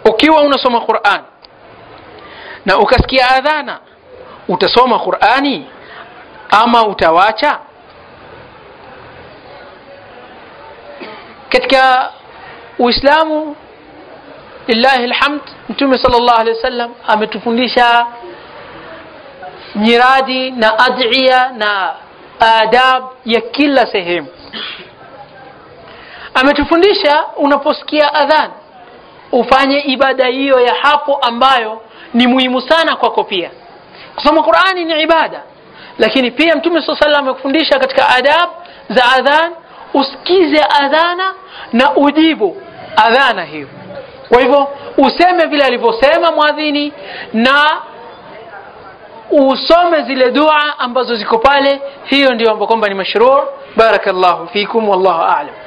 ukiwa unasoma Qur'an na ukasikia adhana, utasoma Qur'ani ama utawacha? Katika Uislamu lillahi alhamd, Mtume sallallahu alaihi wasallam ametufundisha nyiradi na adhiya na adab ya kila sehemu. Ametufundisha unaposikia adhan ufanye ibada hiyo ya hapo ambayo ni muhimu sana kwako. Pia kusoma Qur'ani ni ibada, lakini pia Mtume sallallahu alaihi wasallam amekufundisha katika adab za adhan usikize adhana na ujibu adhana hiyo. Kwa hivyo useme vile alivyosema muadhini na usome zile dua ambazo ziko pale. Hiyo ndio ambapo kwamba ni mashruu. Barakallahu fikum wallahu a'lam.